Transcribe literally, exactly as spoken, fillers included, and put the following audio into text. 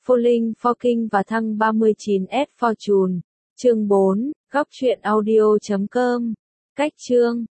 Falling for King và thăng ba mươi chín S Fortune. Chương bốn, góc truyện audio chấm com. Cách chương